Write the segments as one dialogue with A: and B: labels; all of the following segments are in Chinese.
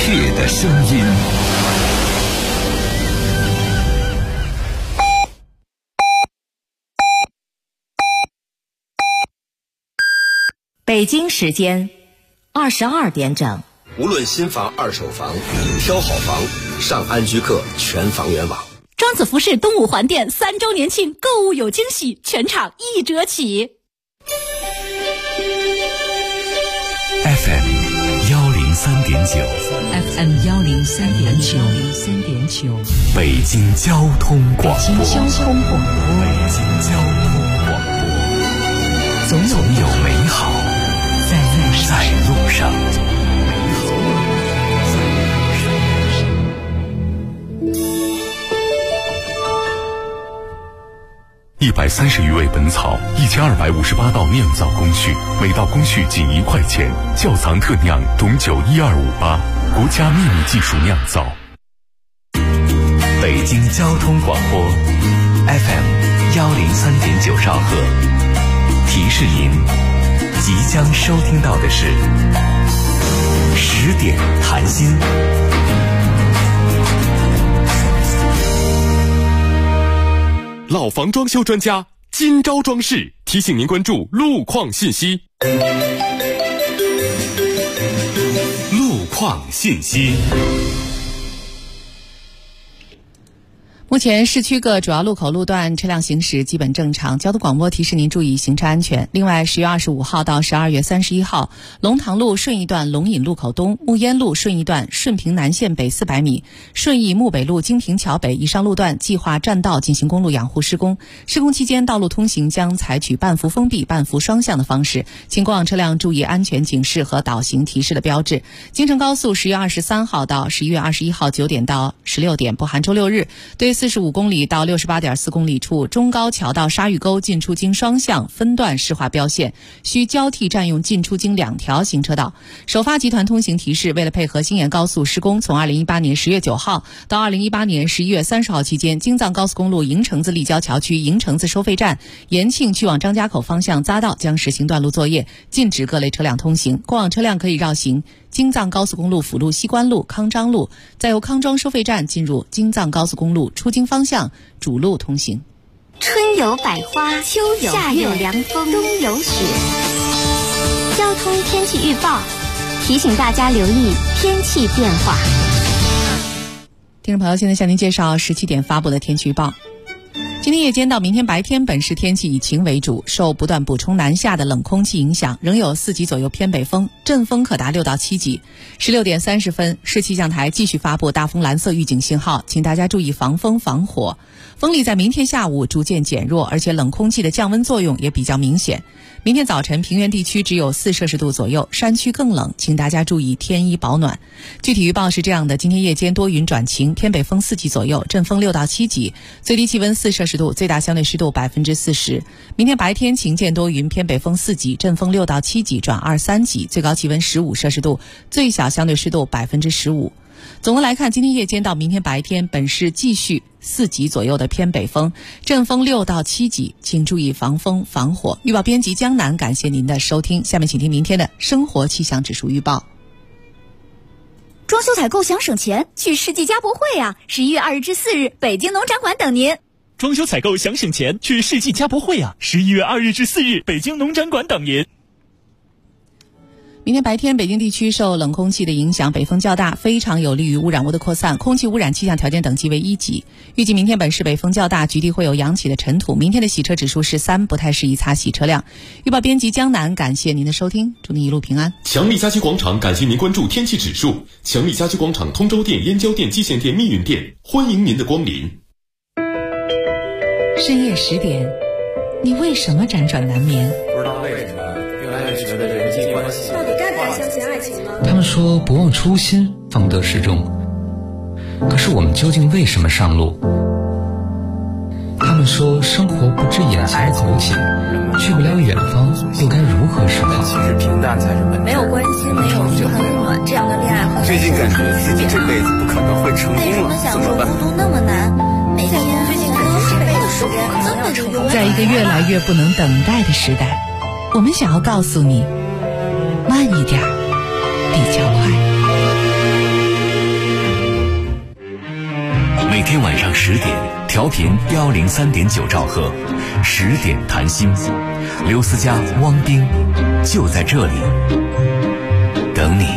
A: 切的声音。
B: 北京时间22点整。
C: 无论新房、二手房，挑好房，上安居客全房源网。
D: 庄子服饰东五环店3周年庆，购物有惊喜，全场1折起。
A: FM 103.9
B: FM 103.9
A: 北京交通广播。
B: 北京交通广播，
A: 总有美好在路上。130余味本草，1258道酿造工序，每道工序仅1块钱。窖藏特酿董酒12588，国家秘密技术酿造。北京交通广播 FM 103.9兆赫，提示您即将收听到的是10点谈心。
E: 老房装修专家金招装饰提醒您关注路况信息。
A: 路况信息。
F: 目前市区各主要路口路段车辆行驶基本正常，交通广播提示您注意行车安全。另外10月25号到12月31号，龙塘路顺义段龙引路口东、木烟路顺义段顺平南线北400米、顺义木北路金平桥北以上路段计划占道进行公路养护施工。施工期间，道路通行将采取半幅封闭、半幅双向的方式，请过往车辆注意安全警示和导行提示的标志。京承高速10月23号到11月21号9点到16点不含周六日，对45公里到68.4公里处中高桥到沙峪沟进出京双向分段施划标线，需交替占用进出京2条行车道。首发集团通行提示，为了配合新延高速施工，从2018年10月9号到2018年11月30号期间，京藏高速公路营城子立交桥区营城子收费站延庆去往张家口方向匝道将实行段路作业，禁止各类车辆通行。过往车辆可以绕行京藏高速公路辅路西关路、康庄路，再由康庄收费站进入京藏高速公路出京方向主路通行。
G: 春有百花，秋有夏有凉风，冬有雪。交通天气预报提醒大家留意天气变化。
F: 听众朋友，现在向您介绍17点发布的天气预报。今天夜间到明天白天，本市天气以晴为主，受不断补充南下的冷空气影响，仍有4级左右偏北风，阵风可达6到7级。16点30分，市气象台继续发布大风蓝色预警信号，请大家注意防风防火。风力在明天下午逐渐减弱，而且冷空气的降温作用也比较明显。明天早晨平原地区只有4摄氏度左右，山区更冷，请大家注意添衣保暖。具体预报是这样的：今天夜间多云转晴，偏北风4级左右，阵风6到7级，最低气温4摄氏度，最大相对湿度40%。明天白天晴间多云，偏北风4级，阵风6到7级转2、3级，最高气温15摄氏度，最小相对湿度15%。总的来看，今天夜间到明天白天，本市继续4级左右的偏北风，阵风6到7级，请注意防风防火。预报编辑江南，感谢您的收听。下面请听明天的生活气象指数预报。
D: 装修采购想省钱，去世纪家博会啊！11月2日至4日，北京农展馆等您。
H: 装修采购想省钱，去世纪家博会啊！11月2日至4日，北京农展馆等您。
F: 明天白天，北京地区受冷空气的影响，北风较大，非常有利于污染物的扩散，空气污染气象条件等级为1级。预计明天本市北风较大，局地会有扬起的尘土。明天的洗车指数是3，不太适宜擦洗车辆。预报编辑江南，感谢您的收听，祝您一路平安。
E: 强力家居广场感谢您关注天气指数。强力家居广场通州店、燕郊店、蓟县店、密云店，欢迎您的光临。
B: 深夜10点，你为什么辗转难眠？
I: 不知道为什么越来越觉得人际关系
J: 到底该不该相信爱情呢？
K: 他们说不忘初心，方得始终。可是我们究竟为什么上路？他们说生活不止眼前苟且，去不了远方，又该如何是好？
I: 其实平淡才是本质。
J: 没有关系，没有就很暖，这样的恋爱好像
I: 最近感觉自己这辈子不可能会成功了，
J: 为什么享受孤独那么难？每天最近感觉这辈子时间可能要成功。
B: 在一个越来越不能等待的时代，我们想要告诉你，慢一点比较快。
L: 10点，调频103.9兆赫，10点谈心。刘思佳、汪冰就在这里等你。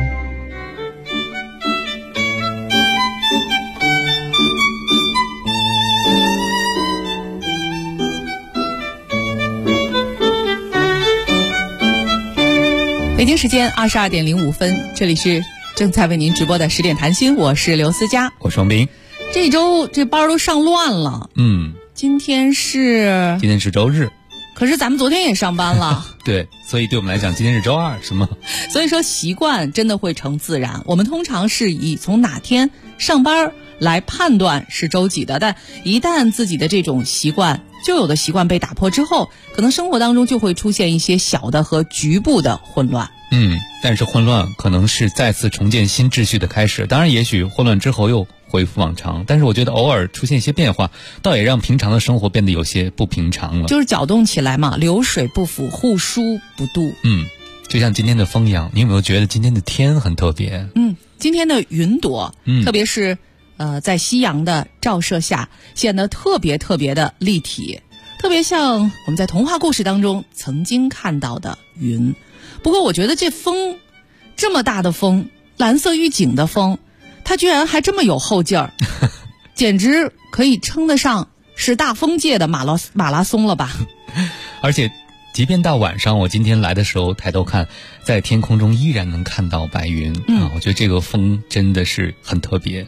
F: 北京时间22点05分，这里是正在为您直播的10点谈心，我是刘思佳，
K: 我是王斌。
F: 这一周这班都上乱了，今天是
K: 周日，
F: 可是咱们昨天也上班了。
K: 对，所以对我们来讲今天是周二，是吗？
F: 所以说习惯真的会成自然，我们通常是以从哪天上班来判断是周几的，但一旦自己的这种习惯旧有的习惯被打破之后，可能生活当中就会出现一些小的和局部的混乱。
K: 但是混乱可能是再次重建新秩序的开始，当然也许混乱之后又恢复往常，但是我觉得偶尔出现一些变化，倒也让平常的生活变得有些不平常了。
F: 就是搅动起来嘛，流水不腐，户枢不渡。
K: 就像今天的风一样，你有没有觉得今天的天很特别？
F: 今天的云朵，特别是在夕阳的照射下，显得特别特别的立体，特别像我们在童话故事当中曾经看到的云。不过我觉得这风，这么大的风，蓝色预警的风，它居然还这么有后劲儿，简直可以称得上是大风界的马拉松了吧。
K: 而且即便到晚上，我今天来的时候抬头看，在天空中依然能看到白云我觉得这个风真的是很特别。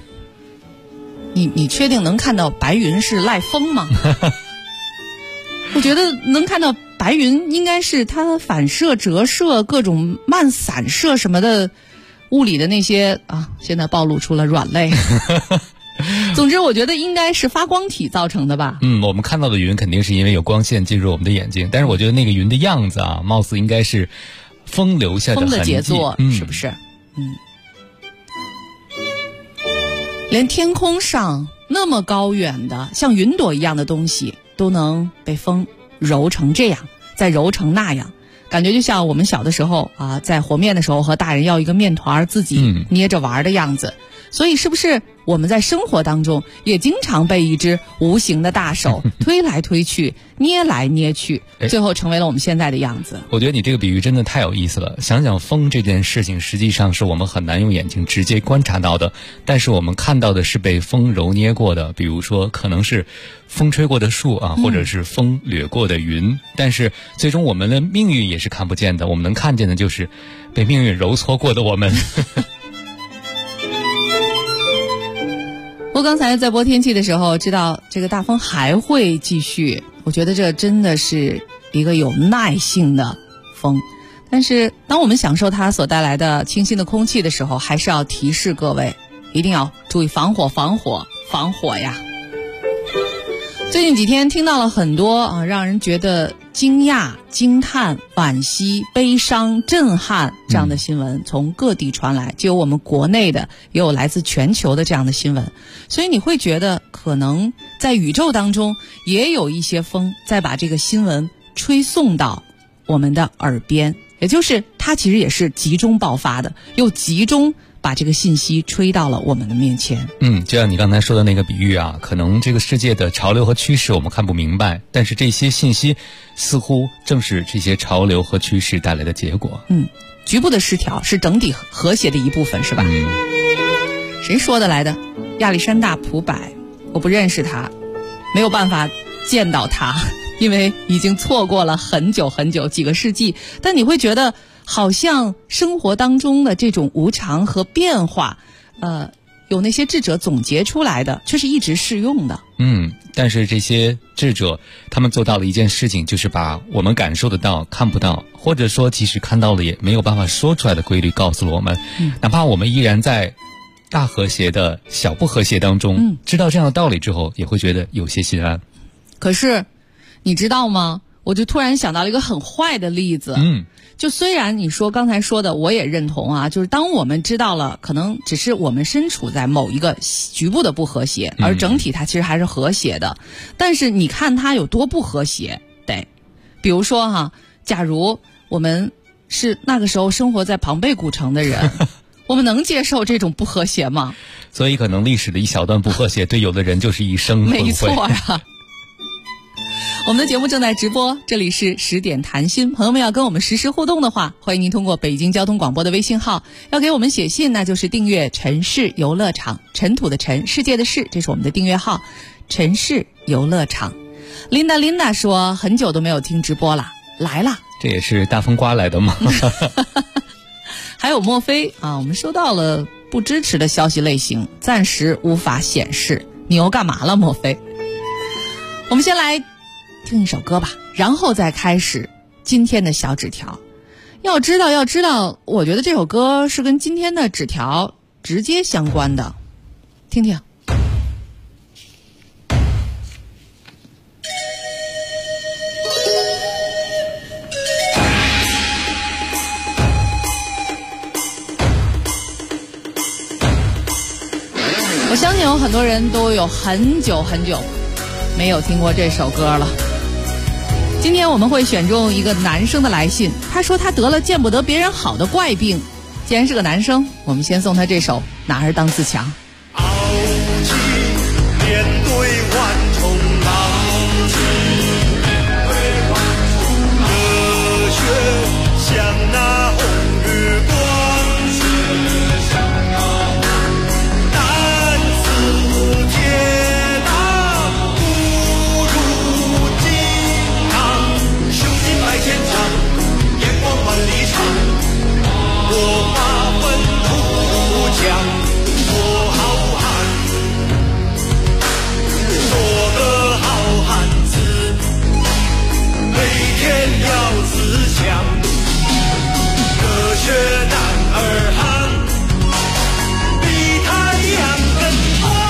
F: 你确定能看到白云是赖风吗？我觉得能看到白云应该是它反射、折射、各种漫散射什么的物理的那些现在暴露出了软肋。总之我觉得应该是发光体造成的吧。
K: 我们看到的云肯定是因为有光线进入我们的眼睛，但是我觉得那个云的样子貌似应该是风留下的痕迹，
F: 风的杰作，是不是？连天空上那么高远的像云朵一样的东西都能被风揉成这样，再揉成那样，感觉就像我们小的时候在和面的时候和大人要一个面团自己捏着玩的样子。所以是不是我们在生活当中也经常被一只无形的大手推来推去，捏来捏去，最后成为了我们现在的样子？
K: 我觉得你这个比喻真的太有意思了。想想风这件事情，实际上是我们很难用眼睛直接观察到的，但是我们看到的是被风揉捏过的，比如说可能是风吹过的树或者是风掠过的云，但是最终我们的命运也是看不见的，我们能看见的就是被命运揉搓过的我们。
F: 我刚才在播天气的时候知道这个大风还会继续，我觉得这真的是一个有耐性的风。但是当我们享受它所带来的清新的空气的时候，还是要提示各位一定要注意防火呀。最近几天听到了很多让人觉得惊讶、惊叹、惋惜、悲伤、震撼这样的新闻从各地传来，就有我们国内的，也有来自全球的这样的新闻。所以你会觉得可能在宇宙当中也有一些风在把这个新闻吹送到我们的耳边，也就是它其实也是集中爆发的，又集中把这个信息吹到了我们的面前。
K: 就像你刚才说的那个比喻可能这个世界的潮流和趋势我们看不明白，但是这些信息似乎正是这些潮流和趋势带来的结果。
F: 局部的失调是整体和谐的一部分，是吧？谁说的来的？亚历山大·普柏，我不认识他，没有办法见到他，因为已经错过了很久很久，几个世纪。但你会觉得好像生活当中的这种无常和变化有那些智者总结出来的却是一直适用的。
K: 但是这些智者他们做到了一件事情，就是把我们感受得到看不到，或者说即使看到了也没有办法说出来的规律告诉了我们，哪怕我们依然在大和谐的小不和谐当中知道这样的道理之后，也会觉得有些心安。
F: 可是你知道吗，我就突然想到了一个很坏的例子。就虽然你说刚才说的我也认同就是当我们知道了可能只是我们身处在某一个局部的不和谐，而整体它其实还是和谐的，但是你看它有多不和谐。比如说假如我们是那个时候生活在庞贝古城的人我们能接受这种不和谐吗？
K: 所以可能历史的一小段不和谐，对有的人就是一生崩溃。
F: 没错啊。我们的节目正在直播，这里是10点谈心。朋友们要跟我们实时互动的话，欢迎您通过北京交通广播的微信号，要给我们写信，那就是订阅城市游乐场，尘土的尘，世界的世，这是我们的订阅号，城市游乐场。Linda 说很久都没有听直播了，来了。
K: 这也是大风刮来的吗？
F: 还有莫非啊，我们收到了不支持的消息类型，暂时无法显示。你又干嘛了，莫非？我们先来听一首歌吧，然后再开始今天的小纸条。要知道，我觉得这首歌是跟今天的纸条直接相关的，听听。我相信有很多人都有很久没有听过这首歌了。今天我们会选中一个男生的来信，他说他得了见不得别人好的怪病。既然是个男生，我们先送他这首《男儿当自强》。
M: 傲气面对万重浪迹，热血像那红日光，担此铁打不如金刚，雄心百千丈，眼光万里长，我把粪土讲。要自强，热血男儿汉，比太阳更光。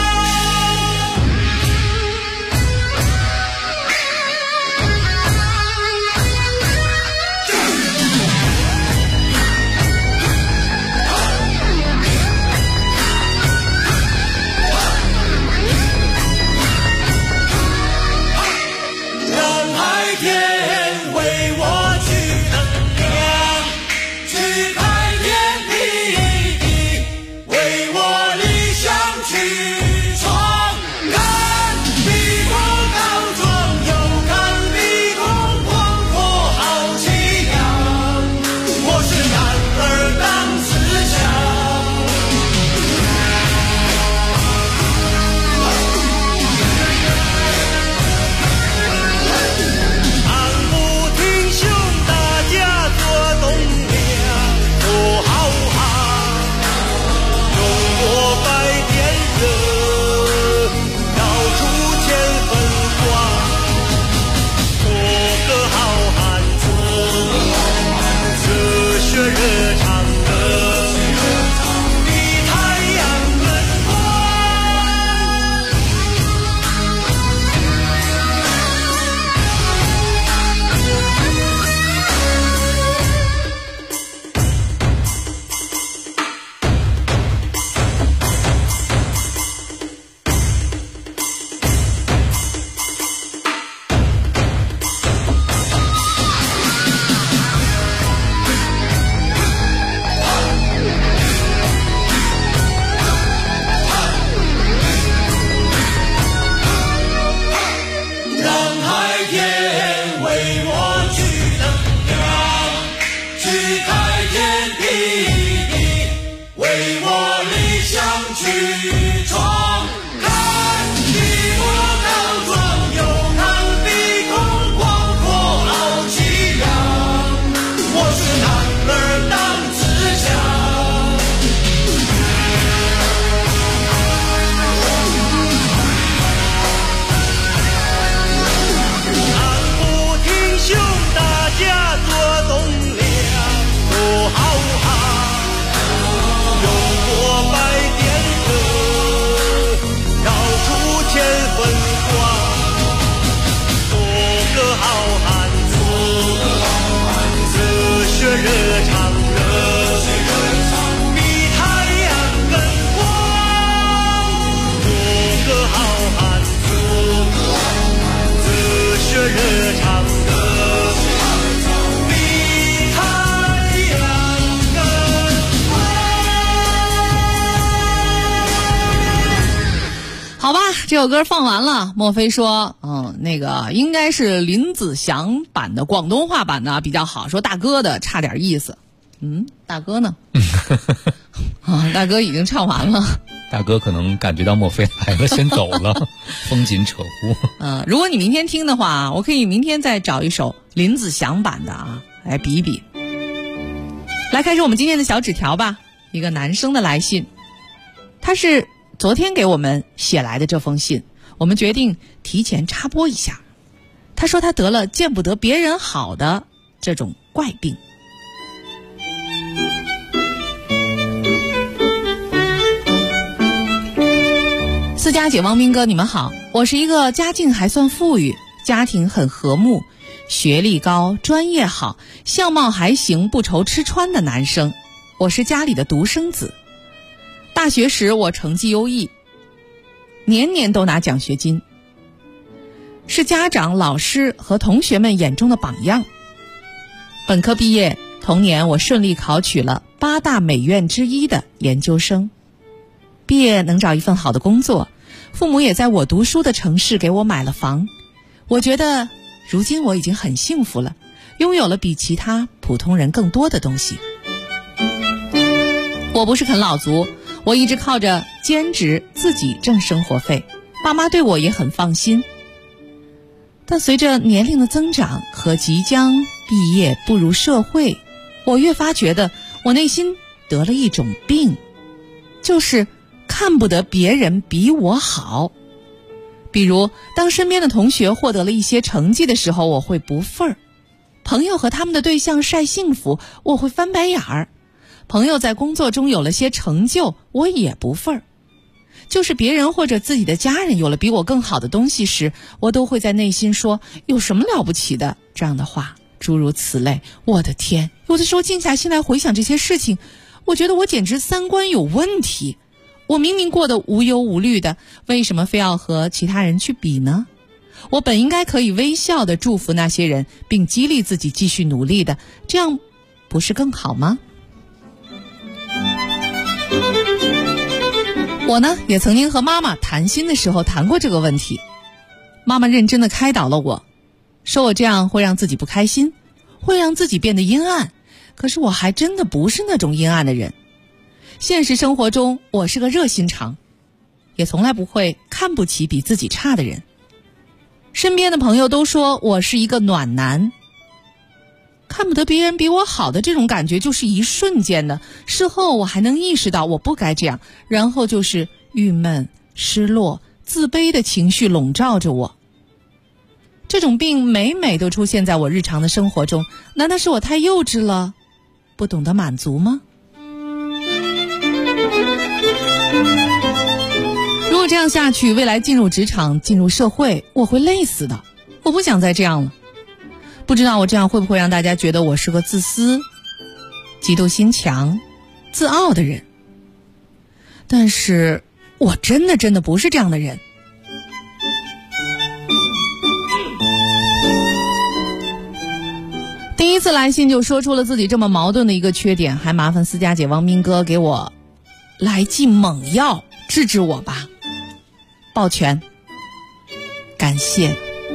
M: 让海天
F: 这首歌放完了，莫非说那个应该是林子祥版的广东话版的比较好，说大哥的差点意思。大哥呢？大哥已经唱完了。
K: 大哥可能感觉到莫非来了，先走了，风紧扯呼。
F: 如果你明天听的话，我可以明天再找一首林子祥版的来比一比。来开始我们今天的小纸条吧。一个男生的来信，他是昨天给我们写来的这封信，我们决定提前插播一下。他说他得了见不得别人好的这种怪病。思佳姐、汪斌哥，你们好，我是一个家境还算富裕，家庭很和睦，学历高，专业好，相貌还行，不愁吃穿的男生。我是家里的独生子。大学时我成绩优异，年年都拿奖学金，是家长、老师和同学们眼中的榜样。本科毕业，同年我顺利考取了8大美院之一的研究生。毕业能找一份好的工作，父母也在我读书的城市给我买了房。我觉得如今我已经很幸福了，拥有了比其他普通人更多的东西。我不是啃老族，我一直靠着兼职自己挣生活费，爸妈对我也很放心。但随着年龄的增长和即将毕业步入社会，我越发觉得我内心得了一种病，就是看不得别人比我好。比如当身边的同学获得了一些成绩的时候，我会不忿儿；朋友和他们的对象晒幸福，我会翻白眼儿；朋友在工作中有了些成就，我也不忿儿。就是别人或者自己的家人有了比我更好的东西时，我都会在内心说有什么了不起的这样的话，诸如此类。我的天，有的时候静下心来回想这些事情，我觉得我简直三观有问题。我明明过得无忧无虑的，为什么非要和其他人去比呢？我本应该可以微笑地祝福那些人，并激励自己继续努力的，这样不是更好吗？我呢，也曾经和妈妈谈心的时候谈过这个问题。妈妈认真地开导了我，说我这样会让自己不开心，会让自己变得阴暗。可是我还真的不是那种阴暗的人。现实生活中，我是个热心肠，也从来不会看不起比自己差的人。身边的朋友都说我是一个暖男，看不得别人比我好的这种感觉就是一瞬间的，事后我还能意识到我不该这样，然后就是郁闷、失落、自卑的情绪笼罩着我。这种病每每都出现在我日常的生活中，难道是我太幼稚了，不懂得满足吗？如果这样下去，未来进入职场、进入社会，我会累死的。我不想再这样了。不知道我这样会不会让大家觉得我是个自私、嫉妒心强、自傲的人。但是我真的不是这样的人。第一次来信就说出了自己这么矛盾的一个缺点，还麻烦思佳姐、王斌哥给我来剂猛药治治我吧。抱拳，感谢。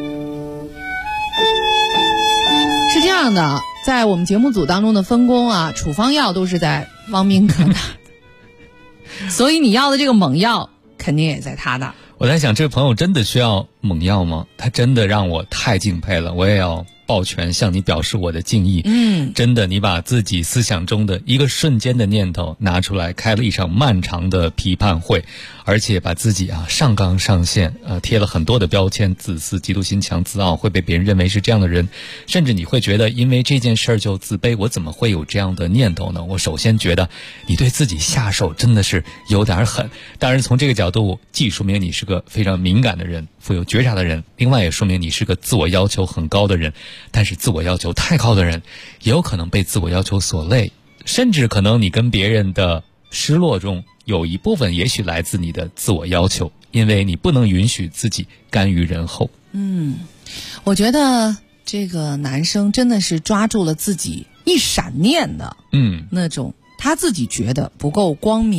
F: 是这样的，在我们节目组当中的分工啊，处方药都是在汪斌哥那儿，所以你要的这个猛药肯定也在他那儿。
K: 我在想，这位朋友真的需要猛药吗？他真的让我太敬佩了，我也要抱拳向你表示我的敬意。真的，你把自己思想中的一个瞬间的念头拿出来，开了一场漫长的批判会，而且把自己上纲上线，贴了很多的标签，自私、嫉妒心强、自傲，会被别人认为是这样的人，甚至你会觉得因为这件事儿就自卑，我怎么会有这样的念头呢？我首先觉得你对自己下手真的是有点狠。当然从这个角度，既说明你是个非常敏感的人，富有觉察的人，另外也说明你是个自我要求很高的人。但是自我要求太高的人也有可能被自我要求所累，甚至可能你跟别人的失落中有一部分也许来自你的自我要求，因为你不能允许自己甘于人后。
F: 我觉得这个男生真的是抓住了自己一闪念的那种他自己觉得不够光明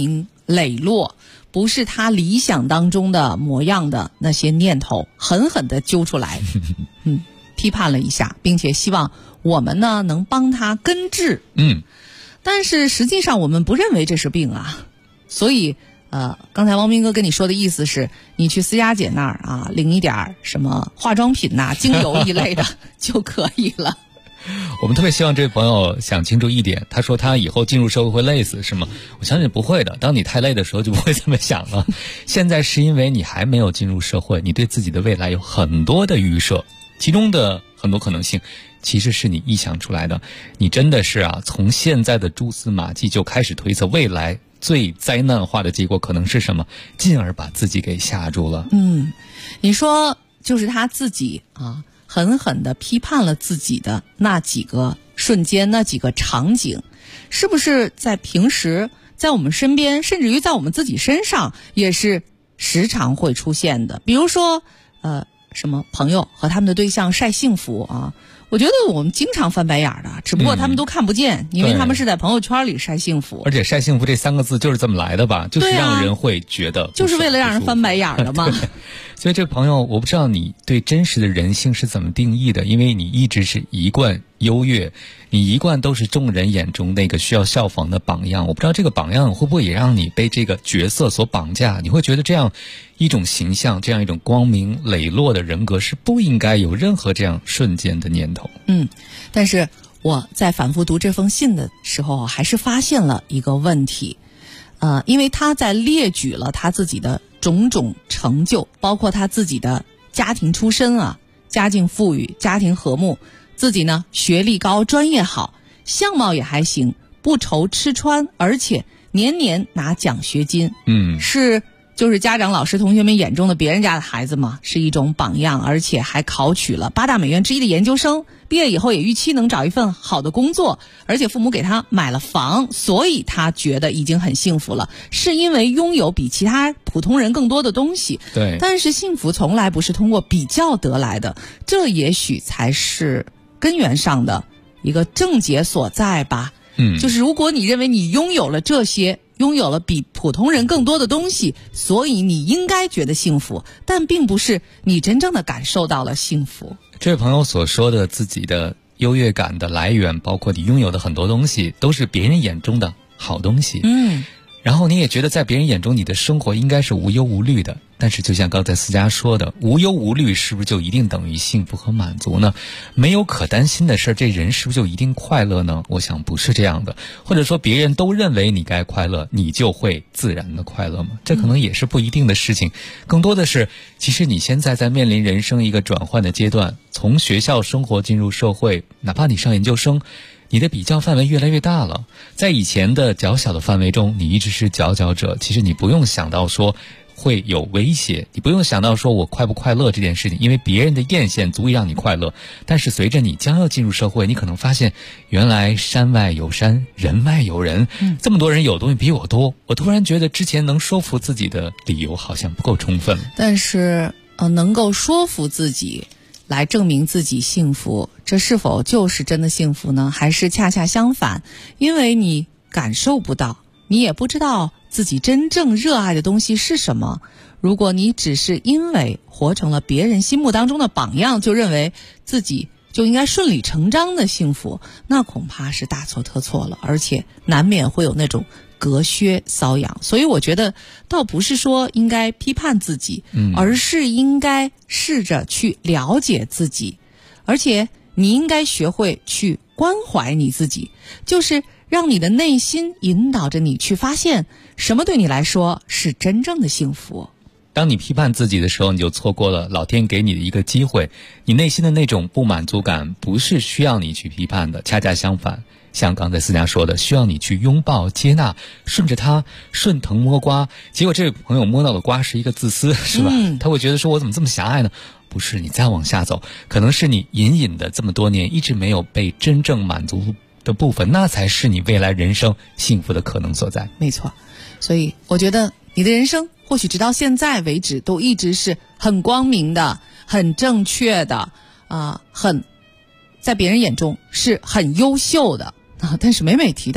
F: 磊落，不是他理想当中的模样的那些念头，狠狠地揪出来，批判了一下，并且希望我们呢能帮他根治。但是实际上我们不认为这是病啊，所以刚才汪斌哥跟你说的意思是，你去私家姐那儿啊，领一点什么化妆品呐、精油一类的就可以了。
K: 我们特别希望这位朋友想清楚一点，他说他以后进入社会会累死，是吗？我相信不会的，当你太累的时候就不会这么想了。现在是因为你还没有进入社会，你对自己的未来有很多的预设，其中的很多可能性其实是你臆想出来的。你真的是从现在的蛛丝马迹就开始推测未来最灾难化的结果可能是什么，进而把自己给吓住了。
F: 你说就是他自己狠狠地批判了自己的那几个瞬间，那几个场景，是不是在平时在我们身边，甚至于在我们自己身上也是时常会出现的？比如说什么朋友和他们的对象晒幸福啊，我觉得我们经常翻白眼的，只不过他们都看不见，因为他们是在朋友圈里晒幸福。
K: 而且晒幸福这3个字就是这么来的吧，就是让人会觉得
F: 就是为了让人翻白眼的嘛。
K: 所以这个朋友，我不知道你对真实的人性是怎么定义的，因为你一直是一贯优越，你一贯都是众人眼中那个需要效仿的榜样。我不知道这个榜样会不会也让你被这个角色所绑架，你会觉得这样一种形象，这样一种光明磊落的人格是不应该有任何这样瞬间的念头。
F: 但是我在反复读这封信的时候，还是发现了一个问题，因为他在列举了他自己的种种成就，包括他自己的家庭出身家境富裕，家庭和睦，自己呢学历高，专业好，相貌也还行，不愁吃穿，而且年年拿奖学金，就是家长、老师、同学们眼中的别人家的孩子嘛，是一种榜样，而且还考取了8大美院之一的研究生，毕业以后也预期能找一份好的工作，而且父母给他买了房，所以他觉得已经很幸福了，是因为拥有比其他普通人更多的东西。
K: 对，
F: 但是幸福从来不是通过比较得来的，这也许才是根源上的一个症结所在吧。就是如果你认为你拥有了这些，拥有了比普通人更多的东西，所以你应该觉得幸福，但并不是你真正的感受到了幸福。
K: 这位朋友所说的自己的优越感的来源，包括你拥有的很多东西都是别人眼中的好东西，然后你也觉得在别人眼中你的生活应该是无忧无虑的，但是就像刚才思佳说的，无忧无虑是不是就一定等于幸福和满足呢？没有可担心的事，这人是不是就一定快乐呢？我想不是这样的。或者说别人都认为你该快乐，你就会自然的快乐吗？这可能也是不一定的事情。更多的是，其实你现在在面临人生一个转换的阶段，从学校生活进入社会，哪怕你上研究生，你的比较范围越来越大了。在以前的较小的范围中，你一直是佼佼者，其实你不用想到说会有威胁，你不用想到说我快不快乐这件事情，因为别人的艳羡足以让你快乐。但是随着你将要进入社会，你可能发现原来山外有山，人外有人，这么多人有东西比我多，我突然觉得之前能说服自己的理由好像不够充分。
F: 但是能够说服自己来证明自己幸福，这是否就是真的幸福呢？还是恰恰相反，因为你感受不到，你也不知道自己真正热爱的东西是什么。如果你只是因为活成了别人心目当中的榜样，就认为自己就应该顺理成章的幸福，那恐怕是大错特错了，而且难免会有那种隔靴搔痒。所以我觉得倒不是说应该批判自己，而是应该试着去了解自己，而且你应该学会去关怀你自己，就是让你的内心引导着你去发现什么对你来说是真正的幸福。
K: 当你批判自己的时候，你就错过了老天给你的一个机会。你内心的那种不满足感不是需要你去批判的，恰恰相反，像刚才思佳说的，需要你去拥抱接纳，顺着它顺藤摸瓜。结果这位朋友摸到的瓜是一个自私，是吧？他会觉得说我怎么这么狭隘呢？不是，你再往下走，可能是你隐隐的这么多年一直没有被真正满足的部分，那才是你未来人生幸福的可能所在。
F: 没错，所以我觉得你的人生或许直到现在为止都一直是很光明的，很正确的，很在别人眼中是很优秀的但是每每提到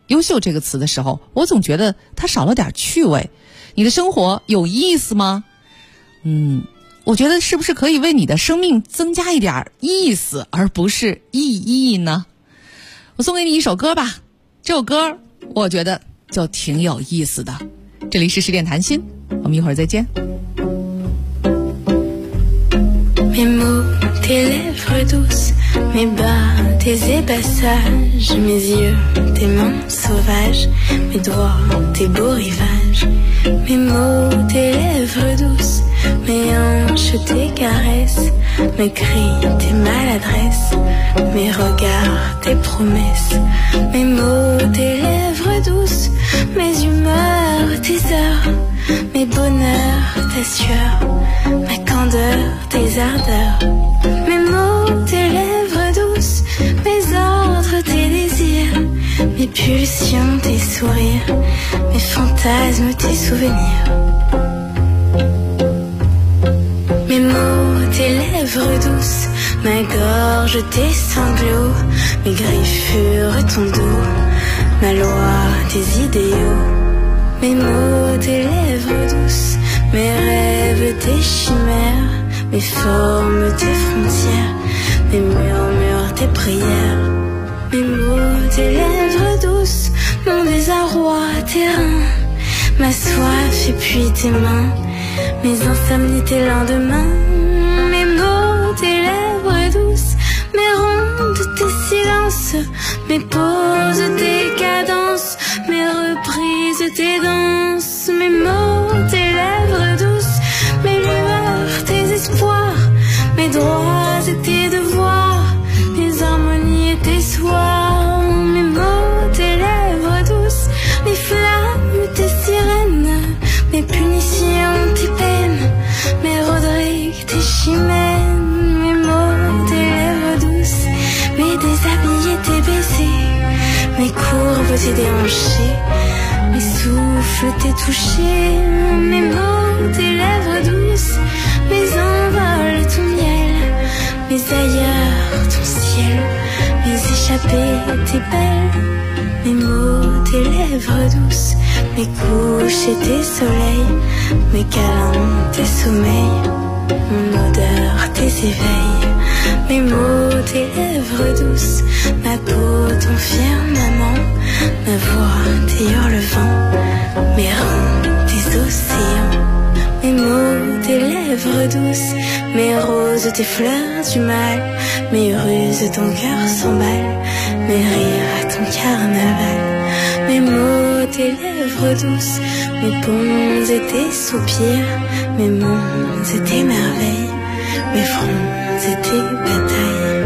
F: 优秀这个词的时候，我总觉得它少了点趣味。你的生活有意思吗？我觉得是不是可以为你的生命增加一点意思，而不是意义呢？我送给你一首歌吧，这首歌我觉得就挺有意思的。这里是十点谈心，我们一会儿再见。
N: Mes mots, tes lèvres douces, mes bas, tes ébassages, mes yeux, tes mains sauvages, mes doigts, tes beaux rivages. Mes mots, tes lèvres douces, mes hanches, tes caresses, mes cris, tes maladresses, mes regards, tes promesses. Mes mots, tes lèvres douces, mes humeurs, tes heures, mes bonheurs, ta sueur, ma candeur, tes ardeurs. Mes mots, tes lèvres douces, mes ordres, tes désirs, mes pulsions, tes sourires, mes fantasmes, tes souvenirs. Mes mots, tes lèvres douces, ma gorge, tes sanglots, mes griffures, ton dos, ma loi, tes idéaux. Mes mots, tes lèvres douces, mes rêves, tes chimères, mes formes, tes frontières, mes murmures, tes prières. Mes mots, tes lèvres douces, mon désarroi, tes reins, ma soif et puis tes mains, mes insomnies, tes lendemains. Mes mots, tes lèvres douces, mes rondes, tes silences, mes pauses, tes cadences, mes reprises, tes danses. Mes mots, tes lèvres douces, mes lueurs, tes espoirs, mes droits et tes devoirs, mes harmonies et tes soirs. Mes mots, tes lèvres douces, mes flammes, tes sirènes, mes punitions, tes peines, mes Rodrigue, tes chimères. Mes mots, tes lèvres douces, mes déshabillés, tes baisers, mes courbes, tes déhanchés, mes souffles, tes touchés. Mes mots, tes lèvres douces, mes envols, ton miel, mes ailleurs, ton ciel, mes échappées, tes belles. Mes mots, tes lèvres douces, mes couches et tes soleils, mes câlins, tes sommeils, mon odeur, tes éveils. Mes mots, tes lèvres douces, ma peau, ton firmament, ma voix, tes hurlevents, mes reins, tes océans. Mes mots, tes lèvres douces, mes roses, tes fleurs du mal, mes ruses, ton cœur s'emballe, mes rires, ton carnaval. Mes mots, tes lèvres douces, mes ponts et tes soupirs, mes mondes et tes merveilles, mes fronts et tes batailles.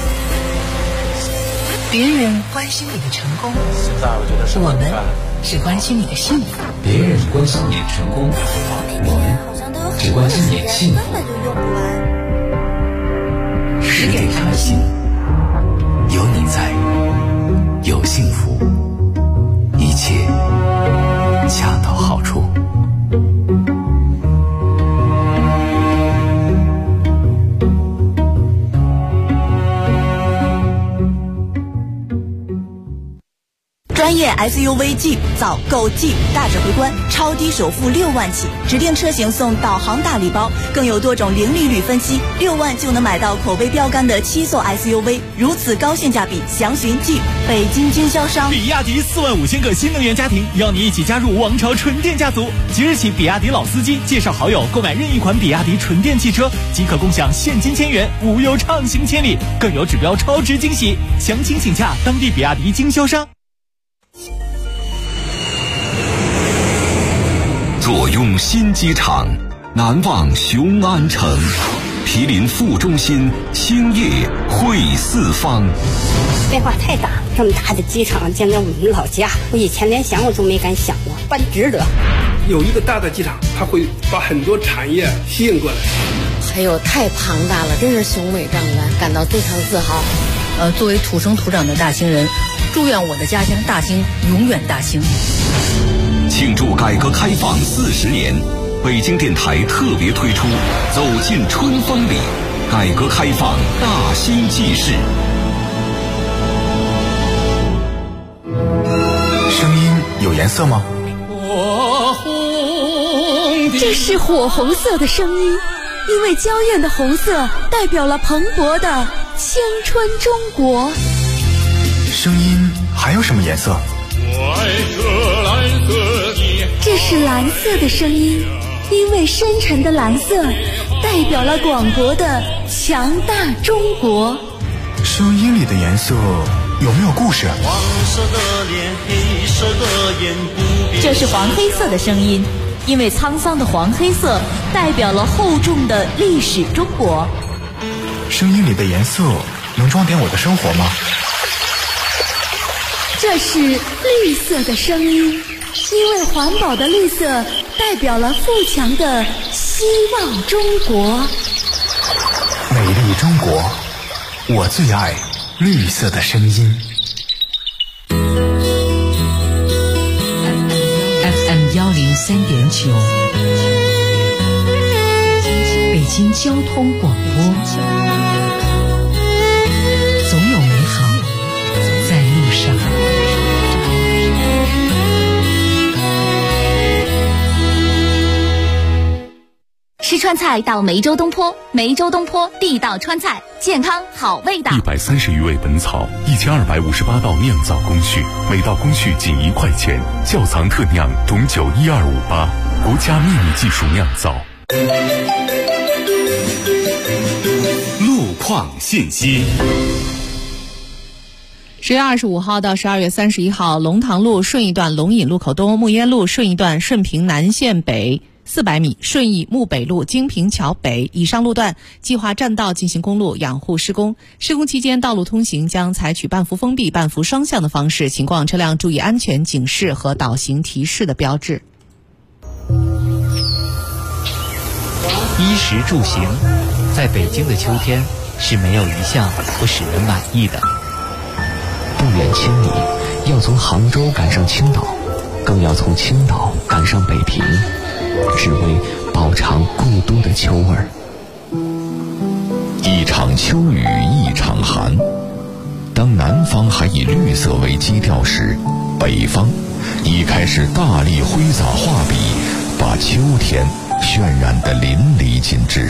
O: 别人关心你的成功，我们只关心你的幸福。
K: 别人关心你的成功，我们只关心你的幸福。
L: 十点谈心，有你在，有幸福，一切恰到好处。
P: 专业 SUV Jeep 早购 Jeep 大指挥官，超低首付6万起，指定车型送导航大礼包，更有多种零利率分期，6万就能买到口碑标杆的7座 SUV， 如此高性价比，详询 Jeep 北京经销商。
H: 比亚迪45000个新能源家庭，邀你一起加入王朝纯电家族。即日起，比亚迪老司机介绍好友购买任意款比亚迪纯电汽车，即可共享现金1000元，无忧畅行千里，更有指标超值惊喜。详情请洽当地比亚迪经销商。
Q: 坐拥新机场，难忘雄安城，毗邻副中心，兴业汇四方。
R: 变化太大，这么大的机场建在我们老家，我以前连想我都没敢想过，办值得。
S: 有一个大的机场，它会把很多产业吸引过来。
T: 还有太庞大了，真是雄伟壮观，感到非常自豪。
U: 作为土生土长的大兴人，祝愿我的家乡大兴永远大兴。
Q: 庆祝改革开放40年，北京电台特别推出《走进春风里》，改革开放大兴纪事。
C: 有颜色吗？
V: 这是火红色的声音，因为娇艳的红色代表了蓬勃的青春中国。
C: 声音还有什么颜色？
V: 这是蓝色的声音，因为深沉的蓝色代表了广博的强大中国。
C: 声音里的颜色有没有故事？
B: 这是黄黑色的声音，因为沧桑的黄黑色代表了厚重的历史中国。
C: 声音里的颜色能装点我的生活吗？
V: 这是绿色的声音，因为环保的绿色代表了富强的希望中国。
C: 美丽中国，我最爱绿色的声音。
O: FM 103.9，北京交通广播，总有美好在路上。
D: 吃川菜到梅州东坡，梅州东坡地道川菜，健康好味道。
A: 130余味本草，1258道酿造工序，每道工序仅1块钱，窖藏特酿种酒12588，国家秘密技术酿造。
E: 路况信息。
F: 10月25号到12月31号，龙塘路顺义段龙引路口东、木烟路顺义段顺平南线北400米，顺义木北路金平桥北以上路段计划占道进行公路养护施工。施工期间，道路通行将采取半幅封闭、半幅双向的方式，请过往车辆注意安全警示和导行提示的标志。
W: 衣食住行，在北京的秋天是没有一项不使人满意的。
K: 不远千里，要从杭州赶上青岛，更要从青岛赶上北平，只为饱尝故都的秋味儿。
Q: 一场秋雨一场寒，当南方还以绿色为基调时，北方已开始大力挥洒画笔，把秋天渲染得淋漓尽致。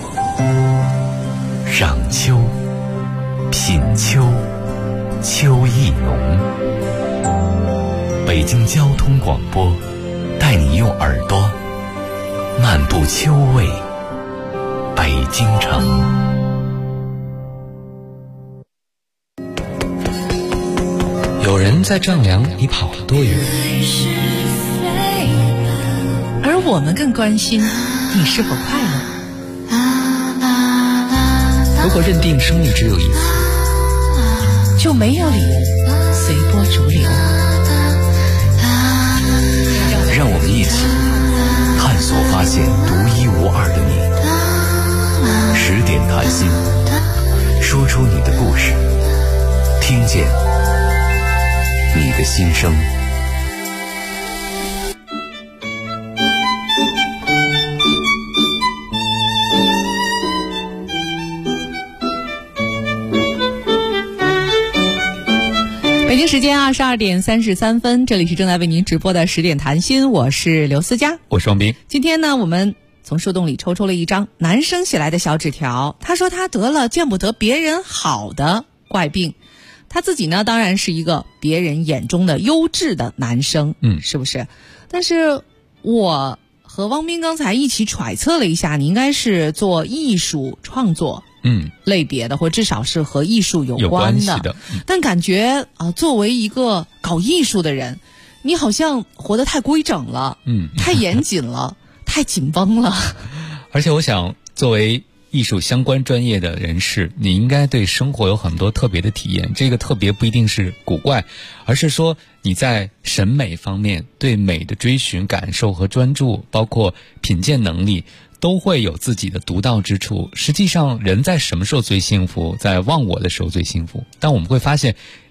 L: 赏秋，品秋，秋意浓。北京交通广播带你用耳朵漫步秋味北京城。
K: 有人在丈量你跑了多远，
F: 而我们更关心你是否快乐。
K: 如果认定生命只有一次，
F: 就没有理由随波逐流。
L: 让我们一起探索发现独一无二的你。10点谈心，说出你的故事，听见你的心声。
F: 北京时间22点33分，这里是正在为您直播的10点谈心，我是刘思佳，
H: 我是王斌。
F: 今天呢，我们从树洞里抽出了一张男生写来的小纸条，他说他得了见不得别人好的怪病，他自己呢当然是一个别人眼中的优质的男生，是不是？但是我和汪斌刚才一起揣测了一下，你应该是做艺术创作类别的，或至少是和艺术有关的。但感觉作为一个搞艺术的人，你好像活得太规整了，太严谨了，太紧绷了。
H: 而且我想，作为艺术相关专业的人士，你应该对生活有很多特别的体验。这个特别不一定是古怪，而是说你在审美方面对美的追寻、感受和专注，包括品鉴能力，都会有自己的独到之处。实际上，人在什么时候最幸福？在忘我的时候最幸福。但我们会发现，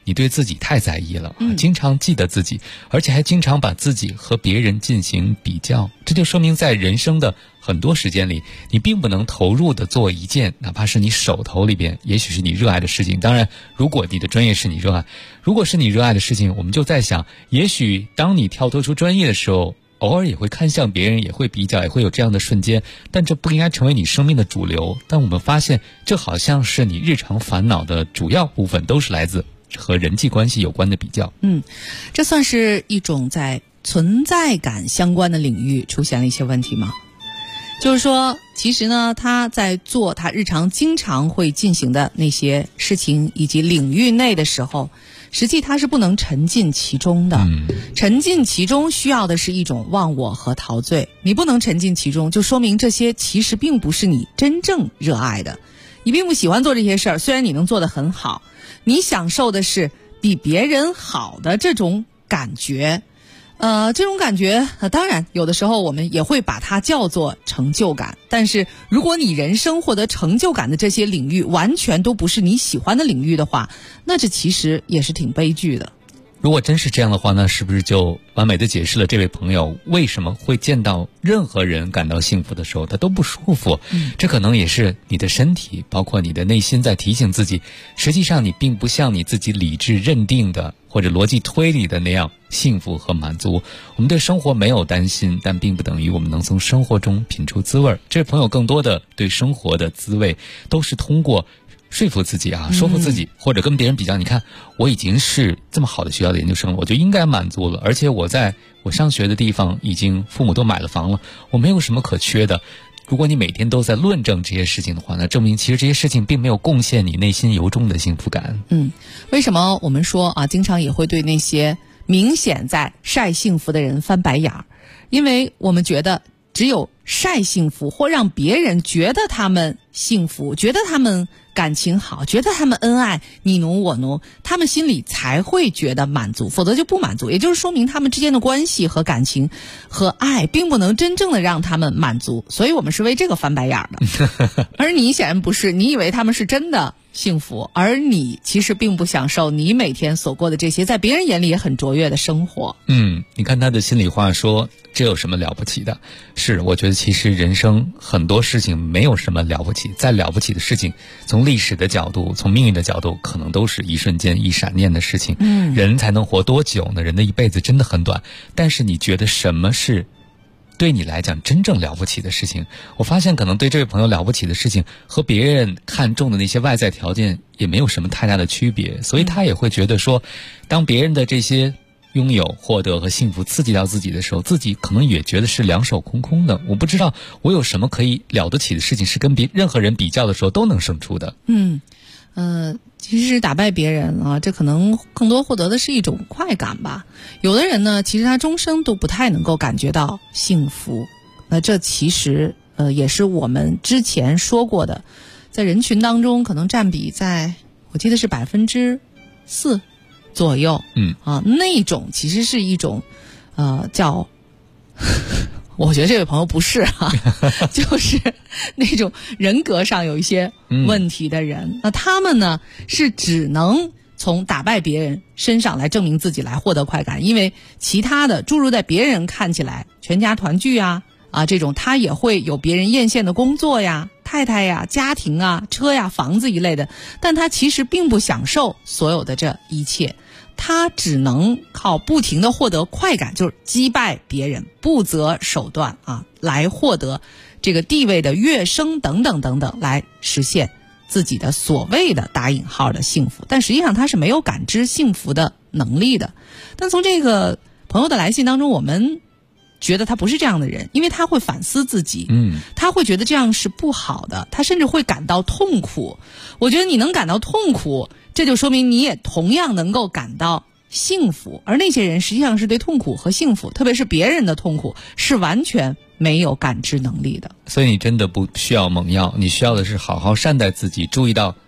K: 你对自己太在意了，经常记得自己，而且还经常把自己和别人进行比较，这就说明在人生的很多时间里，你并不能投入的做一件哪怕是你手头里边也许是你热爱的事情。当然如果你的专业是你热爱，如果是你热爱的事情，我们就在想，也许当你跳脱出专业的时候，偶尔也会看向别人，也会比较，也会有这样的瞬间，但这不应该成为你生命的主流。但我们发现这好像是你日常烦恼的主要部分，都是来自和人际关系有关的比较。
F: 这算是一种在存在感相关的领域出现了一些问题吗？就是说其实呢，他在做他日常经常会进行的那些事情以及领域内的时候，实际他是不能沉浸其中的。沉浸其中需要的是一种忘我和陶醉，你不能沉浸其中，就说明这些其实并不是你真正热爱的，你并不喜欢做这些事儿。虽然你能做得很好，你享受的是比别人好的这种感觉。这种感觉当然有的时候我们也会把它叫做成就感，但是如果你人生获得成就感的这些领域完全都不是你喜欢的领域的话，那这其实也是挺悲剧的。
K: 如果真是这样的话呢，是不是就完美的解释了这位朋友为什么会见到任何人感到幸福的时候他都不舒服？这可能也是你的身体包括你的内心在提醒自己，实际上你并不像你自己理智认定的或者逻辑推理的那样幸福和满足。我们对生活没有担心，但并不等于我们能从生活中品出滋味。这位朋友更多的对生活的滋味都是通过说服自己说服自己，或者跟别人比较，你看我已经是这么好的学校的研究生了，我就应该满足了，而且我在我上学的地方已经父母都买了房了，我没有什么可缺的。如果你每天都在论证这些事情的话，那证明其实这些事情并没有贡献你内心由衷的幸福感。
F: 为什么我们说经常也会对那些明显在晒幸福的人翻白眼儿？因为我们觉得只有晒幸福或让别人觉得他们幸福，觉得他们感情好，觉得他们恩爱，你侬我侬，他们心里才会觉得满足，否则就不满足。也就是说明他们之间的关系和感情和爱并不能真正的让他们满足，所以我们是为这个翻白眼的。而你显然不是，你以为他们是真的幸福，而你其实并不享受你每天所过的这些在别人眼里也很卓越的生活。
K: 你看他的心里话说，这有什么了不起的？是，我觉得其实人生很多事情没有什么了不起，再了不起的事情，从历史的角度，从命运的角度，可能都是一瞬间一闪念的事情。人才能活多久呢？人的一辈子真的很短，但是你觉得什么是对你来讲真正了不起的事情？我发现可能对这位朋友了不起的事情和别人看重的那些外在条件也没有什么太大的区别，所以他也会觉得说，当别人的这些拥有、获得和幸福刺激到自己的时候，自己可能也觉得是两手空空的。我不知道我有什么可以了得起的事情是跟任何人比较的时候都能胜出的。
F: 其实打败别人这可能更多获得的是一种快感吧。有的人呢，其实他终生都不太能够感觉到幸福。那这其实也是我们之前说过的，在人群当中可能占比在我记得是4%左右。那种其实是一种叫我觉得这位朋友不是就是那种人格上有一些问题的人。那他们呢是只能从打败别人身上来证明自己，来获得快感，因为其他的诸如在别人看起来全家团聚这种他也会有别人艳羡的工作呀、太太呀、家庭车呀、房子一类的，但他其实并不享受所有的这一切，他只能靠不停的获得快感，就是击败别人，不择手段来获得这个地位的跃升等等等等，来实现自己的所谓的打引号的幸福。但实际上他是没有感知幸福的能力的。但从这个朋友的来信当中，我们觉得他不是这样的人，因为他会反思自己，他会觉得这样是不好的，他甚至会感到痛苦。我觉得你能感到痛苦，这就说明你也同样能够感到幸福，而那些人实际上是对痛苦和幸福，特别是别人的痛苦，是完全没有感知能力的。
K: 所以你真的不需要猛药，你需要的是好好善待自己，注意到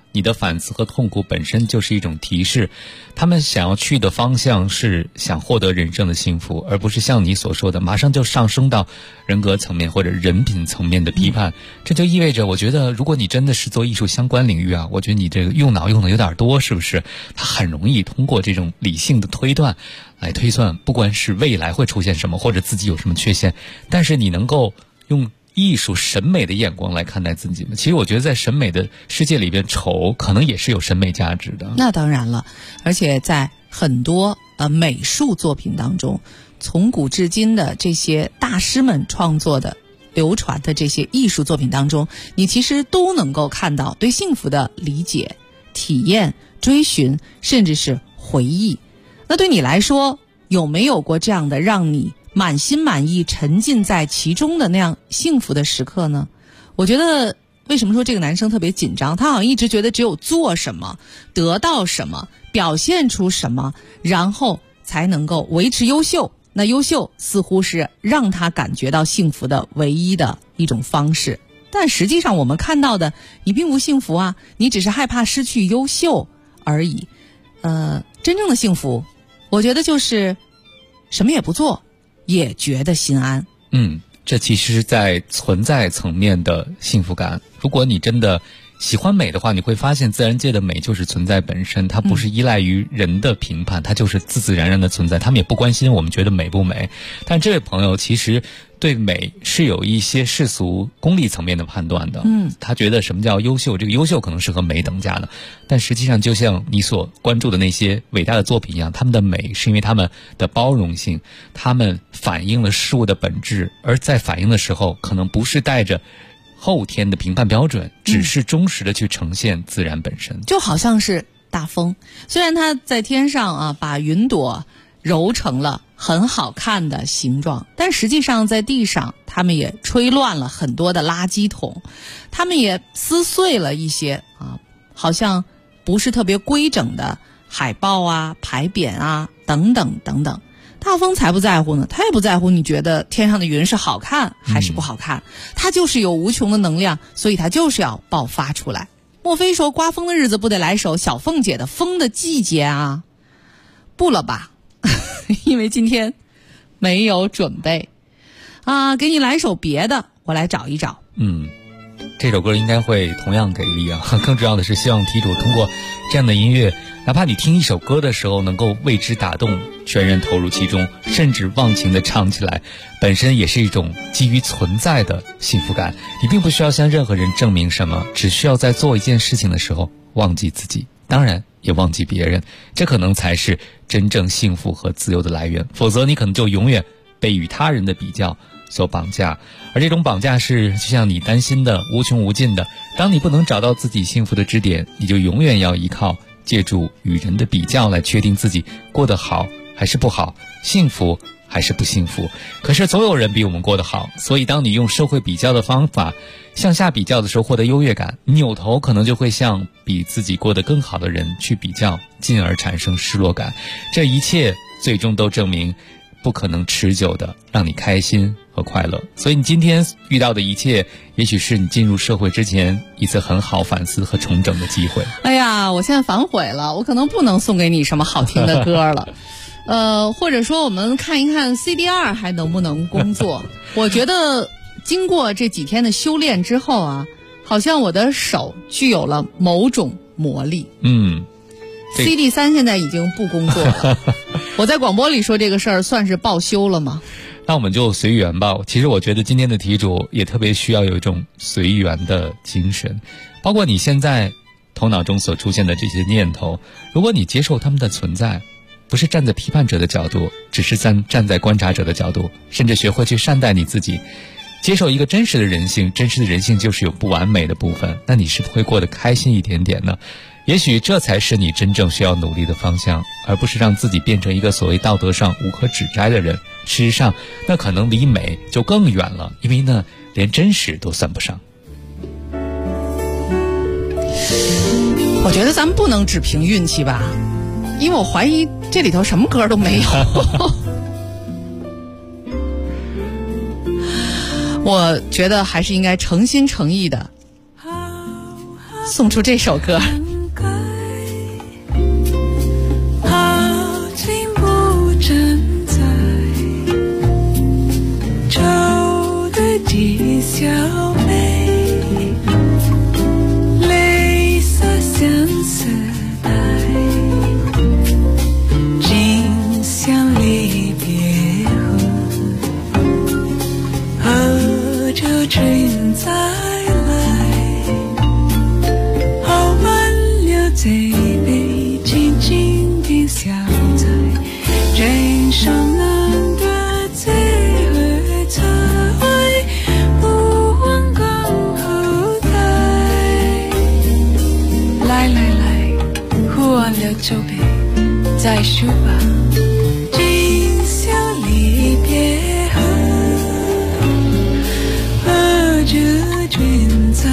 G: 你的反思和痛苦本身就是一种提示，他们想要去的方向是想获得人生的幸福，而不是像你所说的马上就上升到人格层面或者人品层面的批判。这就意味着，我觉得如果你真的是做艺术相关领域啊，我觉得你这个用脑用的有点多，是不是？它很容易通过这种理性的推断来推算，不管是未来会出现什么，或者自己有什么缺陷，但是你能够用艺术审美的眼光来看待自己吗？其实我觉得在审美的世界里边，丑可能也是有审美价值的。
F: 那当然了，而且在很多美术作品当中，从古至今的这些大师们创作的流传的这些艺术作品当中，你其实都能够看到对幸福的理解、体验、追寻，甚至是回忆。那对你来说，有没有过这样的让你满心满意沉浸在其中的那样幸福的时刻呢？我觉得为什么说这个男生特别紧张，他好像一直觉得只有做什么得到什么表现出什么，然后才能够维持优秀，那优秀似乎是让他感觉到幸福的唯一的一种方式。但实际上我们看到的，你并不幸福啊，你只是害怕失去优秀而已。真正的幸福我觉得就是什么也不做也觉得心安。
G: 这其实是在存在层面的幸福感。如果你真的喜欢美的话，你会发现自然界的美就是存在本身，它不是依赖于人的评判，它就是自自然然的存在，他们也不关心我们觉得美不美。但这位朋友其实对美是有一些世俗功利层面的判断的。他觉得什么叫优秀，这个优秀可能是和美等价的，但实际上就像你所关注的那些伟大的作品一样，他们的美是因为他们的包容性，他们反映了事物的本质，而在反映的时候可能不是带着后天的评判标准，只是忠实的去呈现自然本身。
F: 就好像是大风，虽然它在天上把云朵揉成了很好看的形状，但实际上在地上他们也吹乱了很多的垃圾桶，他们也撕碎了一些好像不是特别规整的海报啊、牌匾啊等等等等。大风才不在乎呢，他也不在乎你觉得天上的云是好看还是不好看，他就是有无穷的能量，所以他就是要爆发出来。莫非说刮风的日子不得来首小凤姐的《风的季节》啊？不了吧因为今天没有准备给你来首别的，我来找一找。
G: 这首歌应该会同样给力啊！更重要的是，希望题主通过这样的音乐，哪怕你听一首歌的时候能够为之打动，全然投入其中，甚至忘情地唱起来，本身也是一种基于存在的幸福感。你并不需要向任何人证明什么，只需要在做一件事情的时候忘记自己，当然也忘记别人，这可能才是真正幸福和自由的来源。否则你可能就永远被与他人的比较所绑架，而这种绑架是就像你担心的无穷无尽的。当你不能找到自己幸福的支点，你就永远要依靠借助与人的比较来确定自己过得好还是不好，幸福还是不幸福。可是总有人比我们过得好，所以当你用社会比较的方法向下比较的时候获得优越感，扭头可能就会向比自己过得更好的人去比较，进而产生失落感。这一切最终都证明不可能持久的让你开心和快乐。所以你今天遇到的一切，也许是你进入社会之前一次很好反思和重整的机会。
F: 哎呀，我现在反悔了，我可能不能送给你什么好听的歌了或者说我们看一看 CDR 还能不能工作我觉得经过这几天的修炼之后好像我的手具有了某种魔力。CD3 现在已经不工作了我在广播里说这个事儿算是报修了吗？
G: 那我们就随缘吧。其实我觉得今天的题主也特别需要有一种随缘的精神，包括你现在头脑中所出现的这些念头，如果你接受他们的存在，不是站在批判者的角度，只是站在观察者的角度，甚至学会去善待你自己，接受一个真实的人性。真实的人性就是有不完美的部分，那你是不会过得开心一点点呢？也许这才是你真正需要努力的方向，而不是让自己变成一个所谓道德上无可指摘的人。事实上那可能离美就更远了，因为那连真实都算不上。
F: 我觉得咱们不能只凭运气吧，因为我怀疑这里头什么歌都没有我觉得还是应该诚心诚意的送出这首歌。
I: 小妹，泪洒相思带，今宵离别后，何处君再来？好挽留最悲，静静地笑在人生难得最会错。酒杯再数吧，今宵离别后，何处君再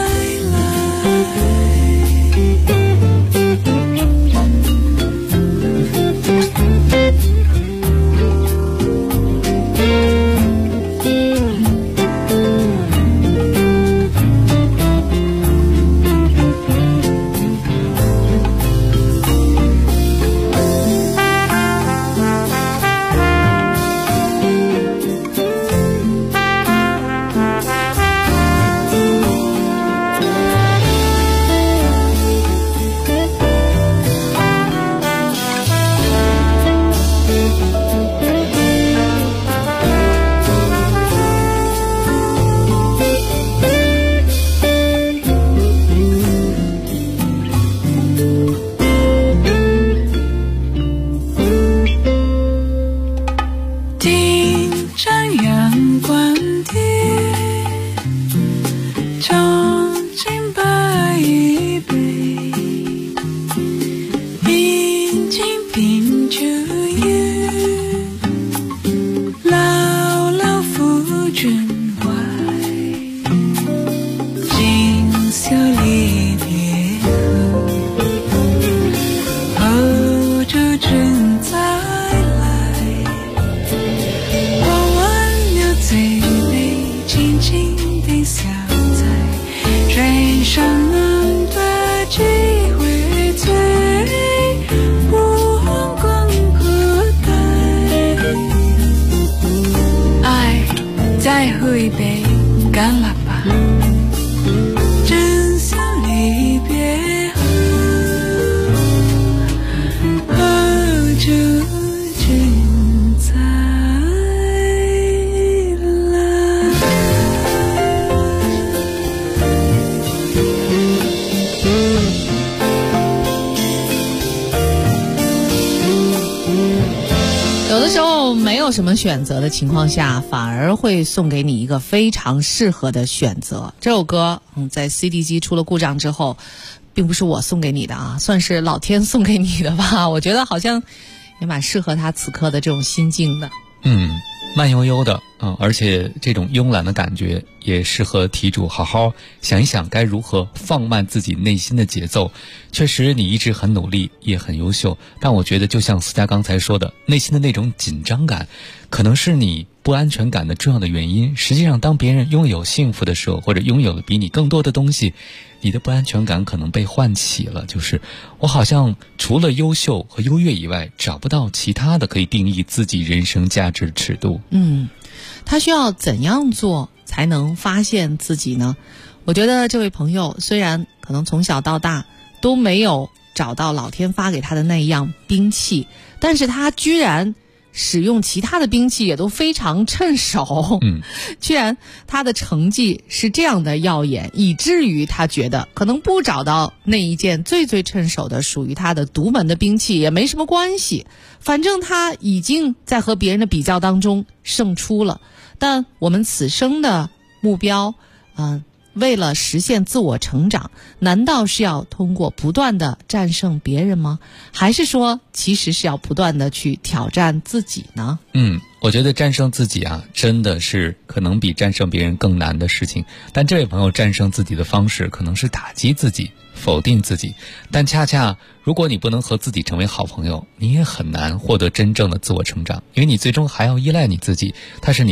F: 什么选择的情况下，反而会送给你一个非常适合的选择。这首歌在 CD 机出了故障之后，并不是我送给你的啊，算是老天送给你的吧。我觉得好像也蛮适合他此刻的这种心境的。
G: 慢悠悠的，而且这种慵懒的感觉也适合题主好好想一想该如何放慢自己内心的节奏。确实你一直很努力也很优秀，但我觉得就像思佳刚才说的，内心的那种紧张感可能是你不安全感的重要的原因。实际上当别人拥有幸福的时候，或者拥有了比你更多的东西，你的不安全感可能被唤起了，就是我好像除了优秀和优越以外，找不到其他的可以定义自己人生价值的尺度。
F: 他需要怎样做才能发现自己呢？我觉得这位朋友虽然可能从小到大都没有找到老天发给他的那一样兵器，但是他居然使用其他的兵器也都非常趁手。居然他的成绩是这样的耀眼，以至于他觉得可能不找到那一件最最趁手的属于他的独门的兵器也没什么关系，反正他已经在和别人的比较当中胜出了。但我们此生的目标为了实现自我成长，难道是要通过不断的战胜别人吗？还是说其实是要不断的去挑战自己呢？
G: 我觉得战胜自己啊，真的是可能比战胜别人更难的事情。但这位朋友战胜自己的方式可能是打击自己，否定自己。但恰恰如果你不能和自己成为好朋友，你也很难获得真正的自我成长，因为你最终还要依赖你自己，它是你最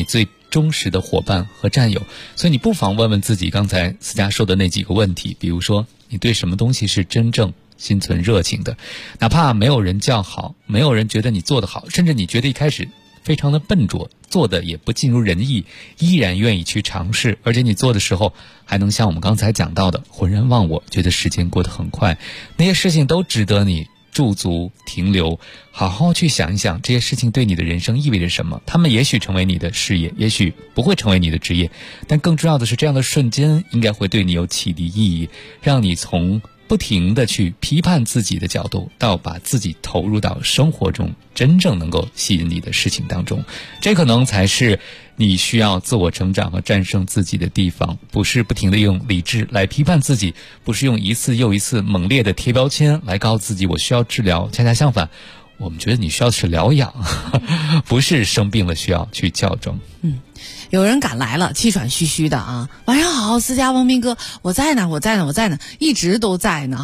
G: 忠实的伙伴和战友。所以你不妨问问自己刚才思佳说的那几个问题，比如说你对什么东西是真正心存热情的，哪怕没有人叫好，没有人觉得你做得好，甚至你觉得一开始非常的笨拙，做的也不尽如人意，依然愿意去尝试，而且你做的时候还能像我们刚才讲到的浑然忘我，觉得时间过得很快，那些事情都值得你驻足停留，好好去想一想这些事情对你的人生意味着什么。他们也许成为你的事业，也许不会成为你的职业，但更重要的是这样的瞬间应该会对你有启迪意义，让你从不停地去批判自己的角度，到把自己投入到生活中真正能够吸引你的事情当中。这可能才是你需要自我成长和战胜自己的地方，不是不停地用理智来批判自己，不是用一次又一次猛烈的贴标签来告诉自己我需要治疗。恰恰相反，我们觉得你需要是疗养，不是生病了需要去校正。
F: 有人赶来了，气喘吁吁的啊！晚上好，思佳、王明哥，我在呢，一直都在呢。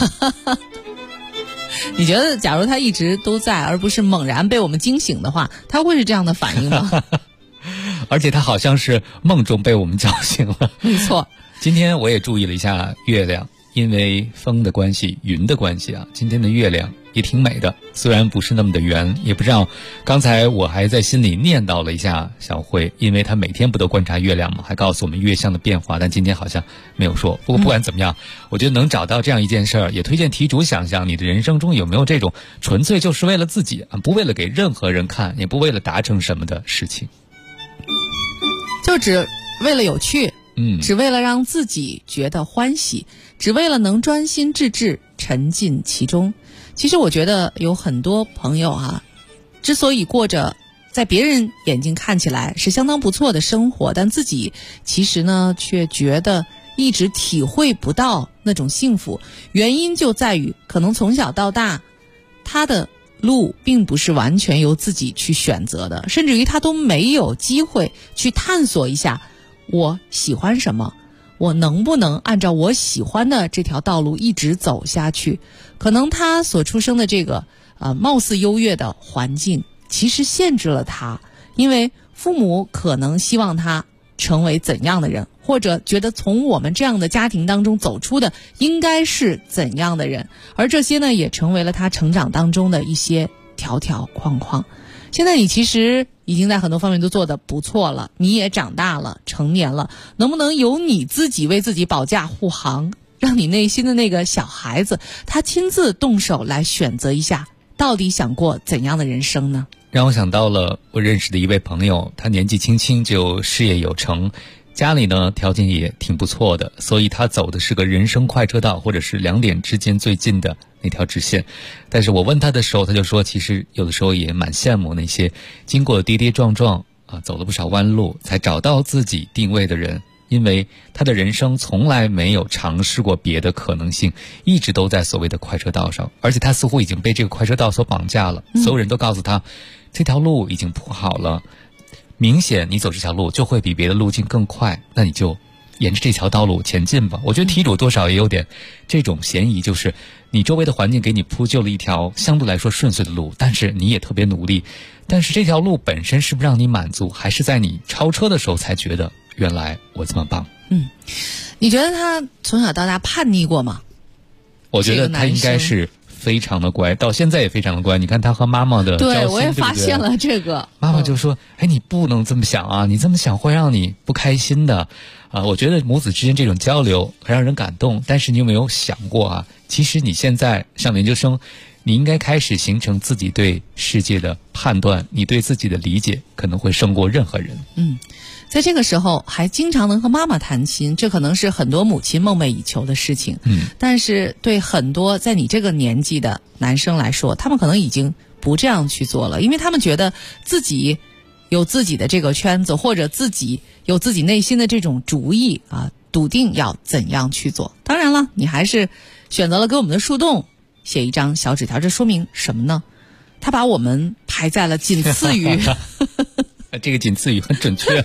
F: 你觉得，假如他一直都在，而不是猛然被我们惊醒的话，他会是这样的反应吗？
G: 而且他好像是梦中被我们叫醒了。
F: 没错。
G: 今天我也注意了一下月亮，因为风的关系、云的关系啊，今天的月亮也挺美的，虽然不是那么的圆。也不知道，刚才我还在心里念叨了一下小慧，因为她每天不都观察月亮吗？还告诉我们月相的变化，但今天好像没有说。不过不管怎么样，我觉得能找到这样一件事儿，也推荐题主想想你的人生中有没有这种纯粹就是为了自己啊，不为了给任何人看，也不为了达成什么的事情，
F: 就只为了有趣，只为了让自己觉得欢喜，只为了能专心致志沉浸其中。其实我觉得有很多朋友啊，之所以过着在别人眼睛看起来是相当不错的生活，但自己其实呢却觉得一直体会不到那种幸福，原因就在于可能从小到大他的路并不是完全由自己去选择的，甚至于他都没有机会去探索一下我喜欢什么，我能不能按照我喜欢的这条道路一直走下去。可能他所出生的这个貌似优越的环境其实限制了他，因为父母可能希望他成为怎样的人，或者觉得从我们这样的家庭当中走出的应该是怎样的人，而这些呢也成为了他成长当中的一些条条框框。现在你其实已经在很多方面都做得不错了，你也长大了，成年了，能不能由你自己为自己保驾护航，让你内心的那个小孩子他亲自动手来选择一下到底想过怎样的人生呢？
G: 让我想到了我认识的一位朋友，他年纪轻轻就事业有成，家里呢条件也挺不错的，所以他走的是个人生快车道，或者是两点之间最近的那条直线。但是我问他的时候，他就说其实有的时候也蛮羡慕那些经过跌跌撞撞走了不少弯路才找到自己定位的人，因为他的人生从来没有尝试过别的可能性，一直都在所谓的快车道上，而且他似乎已经被这个快车道所绑架了。所有人都告诉他这条路已经铺好了，明显你走这条路就会比别的路径更快，那你就沿着这条道路前进吧。我觉得题主多少也有点这种嫌疑，就是你周围的环境给你铺就了一条相对来说顺遂的路，但是你也特别努力，但是这条路本身是不是让你满足，还是在你超车的时候才觉得原来我这么棒。
F: 你觉得他从小到大叛逆过吗？
G: 我觉得他应该是非常的乖，到现在也非常的乖。你看他和妈妈的交心，
F: 对，我也发现了这个。
G: 妈妈就说你不能这么想啊，你这么想会让你不开心的我觉得母子之间这种交流很让人感动。但是你有没有想过其实你现在上研究生，你应该开始形成自己对世界的判断，你对自己的理解可能会胜过任何人。
F: 在这个时候还经常能和妈妈谈心，这可能是很多母亲梦寐以求的事情。但是对很多在你这个年纪的男生来说，他们可能已经不这样去做了，因为他们觉得自己有自己的这个圈子，或者自己有自己内心的这种主意笃定要怎样去做。当然了，你还是选择了给我们的树洞写一张小纸条，这说明什么呢？他把我们排在了仅次于
G: 这个仅次于很准确。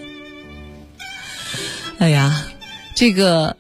F: 哎呀，这个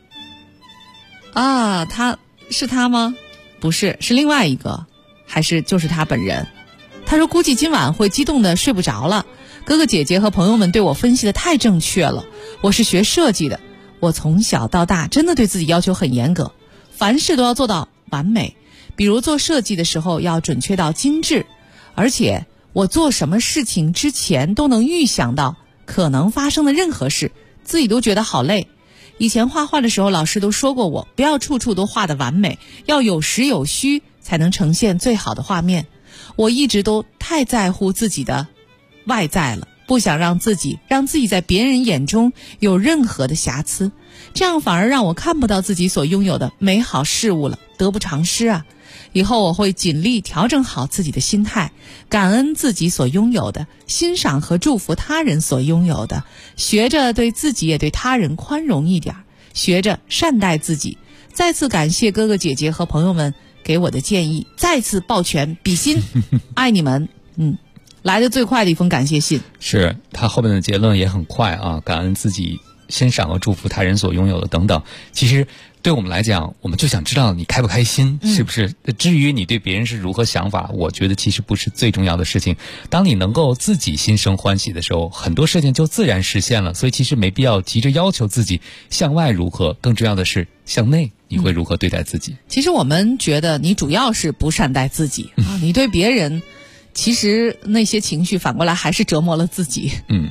F: 他是他吗？不是，是另外一个，还是就是他本人？他说估计今晚会激动的睡不着了， 哥哥姐姐和朋友们对我分析的太正确了。我是学设计的，我从小到大真的对自己要求很严格，凡事都要做到完美。比如做设计的时候要准确到精致，而且我做什么事情之前都能预想到可能发生的任何事，自己都觉得好累。以前画画的时候，老师都说过我不要处处都画得完美，要有实有虚才能呈现最好的画面。我一直都太在乎自己的外在了，不想让自己在别人眼中有任何的瑕疵，这样反而让我看不到自己所拥有的美好事物了，得不偿失啊。以后我会尽力调整好自己的心态，感恩自己所拥有的，欣赏和祝福他人所拥有的，学着对自己也对他人宽容一点，学着善待自己。再次感谢哥哥姐姐和朋友们给我的建议，再次抱拳比心，爱你们。来的最快的一封感谢信，
G: 是他后面的结论也很快啊，感恩自己，欣赏和祝福他人所拥有的等等。其实对我们来讲，我们就想知道你开不开心，是不是？至于你对别人是如何想法，我觉得其实不是最重要的事情。当你能够自己心生欢喜的时候，很多事情就自然实现了。所以其实没必要急着要求自己向外如何，更重要的是向内你会如何对待自己。
F: 其实我们觉得你主要是不善待自己啊，你对别人其实那些情绪反过来还是折磨了自己。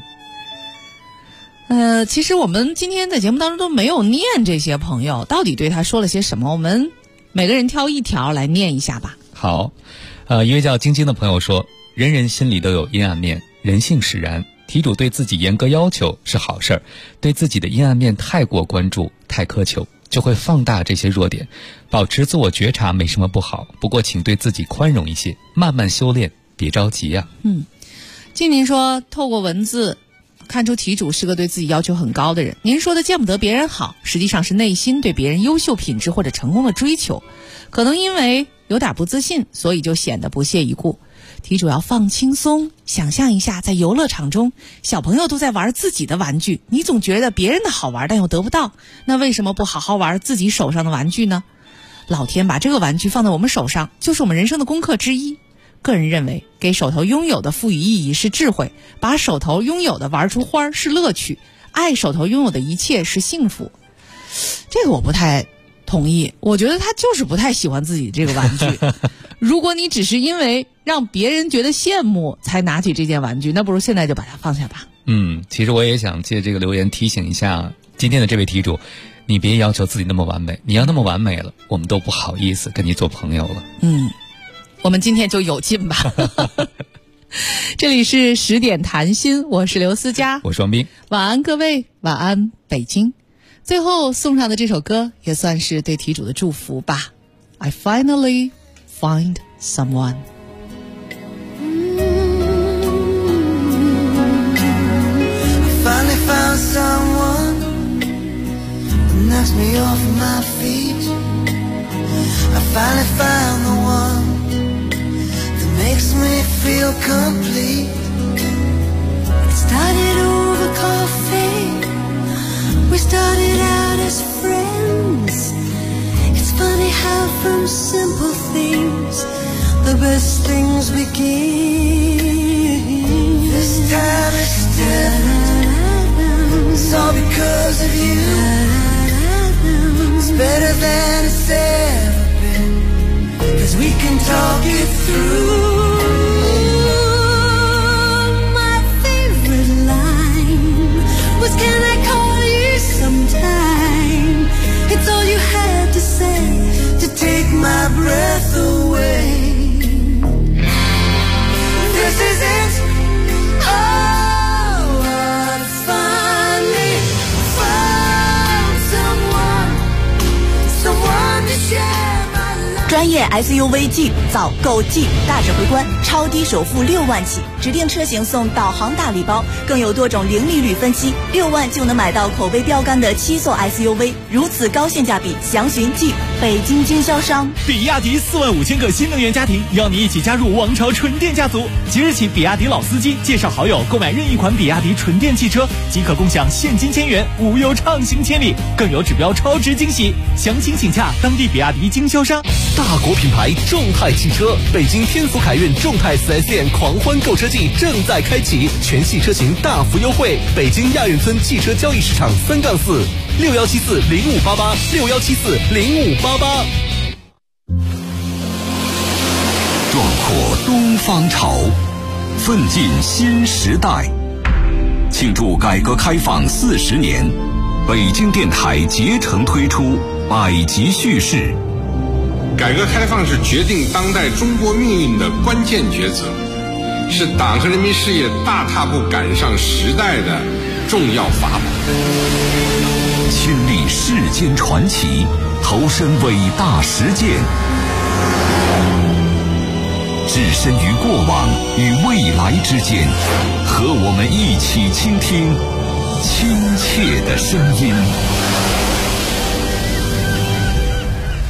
F: 其实我们今天在节目当中都没有念这些朋友到底对他说了些什么，我们每个人挑一条来念一下吧。
G: 好，一位叫晶晶的朋友说，人人心里都有阴暗面，人性使然，题主对自己严格要求是好事儿，对自己的阴暗面太过关注太苛求，就会放大这些弱点。保持自我觉察没什么不好，不过请对自己宽容一些，慢慢修炼，别着急呀。
F: 静宁说，透过文字看出题主是个对自己要求很高的人。您说的见不得别人好，实际上是内心对别人优秀品质或者成功的追求，可能因为有点不自信，所以就显得不屑一顾。题主要放轻松，想象一下，在游乐场中，小朋友都在玩自己的玩具，你总觉得别人的好玩但又得不到，那为什么不好好玩自己手上的玩具呢？老天把这个玩具放在我们手上，就是我们人生的功课之一。个人认为，给手头拥有的赋予意义是智慧，把手头拥有的玩出花是乐趣，爱手头拥有的一切是幸福。这个我不太同意，我觉得他就是不太喜欢自己这个玩具。如果你只是因为让别人觉得羡慕才拿起这件玩具，那不如现在就把它放下吧。
G: 其实我也想借这个留言提醒一下今天的这位题主，你别要求自己那么完美，你要那么完美了，我们都不好意思跟你做朋友了。
F: 我们今天就有劲吧。这里是10点谈心，我是刘思佳，
G: 我是王斌。
F: 晚安各位，晚安北京。最后送上的这首歌也算是对题主的祝福吧。 I finally find someone。
J: I finally found someone that knocks me off my feet. I finally found the one makes me feel complete. It started over coffee. We started out as friends. It's funny how from simple things the best things begin. This time it's different. It's all because of you. It's better than it's ever been, 'cause we can talk it through. Can I call you sometime? It's all you had to say to take my breath away. This is it. Oh, I finally found someone to share my life.
P: 专业 SUV Jeep 早购 Jeep 大指挥官，超低首付6万起，指定车型送导航大礼包，更有多种零利率分期，6万就能买到口碑标杆的7座 SUV， 如此高性价比，详询 Jeep 北京经销商。
H: 比亚迪45000个新能源家庭，邀你一起加入王朝纯电家族。即日起，比亚迪老司机介绍好友购买任意款比亚迪纯电汽车，即可共享现金1000元，无忧畅行千里，更有指标超值惊喜。详情请洽当地比亚迪经销商。
C: 大
M: 国品牌众泰汽车，北京天府凯运众泰 4S 店狂欢购车季正在开启，全系车型大幅优惠。北京亚运村汽车交易市场3-46174-0588，6174-0588。
N: 壮阔东方潮，奋进新时代。庆祝改革开放40年，北京电台竭诚推出百集叙事。
R: 改革开放是决定当代中国命运的关键抉择，是党和人民事业大踏步赶上时代的重要法宝。
N: 亲历世间传奇，投身伟大实践，置身于过往与未来之间，和我们一起倾听亲切的声音。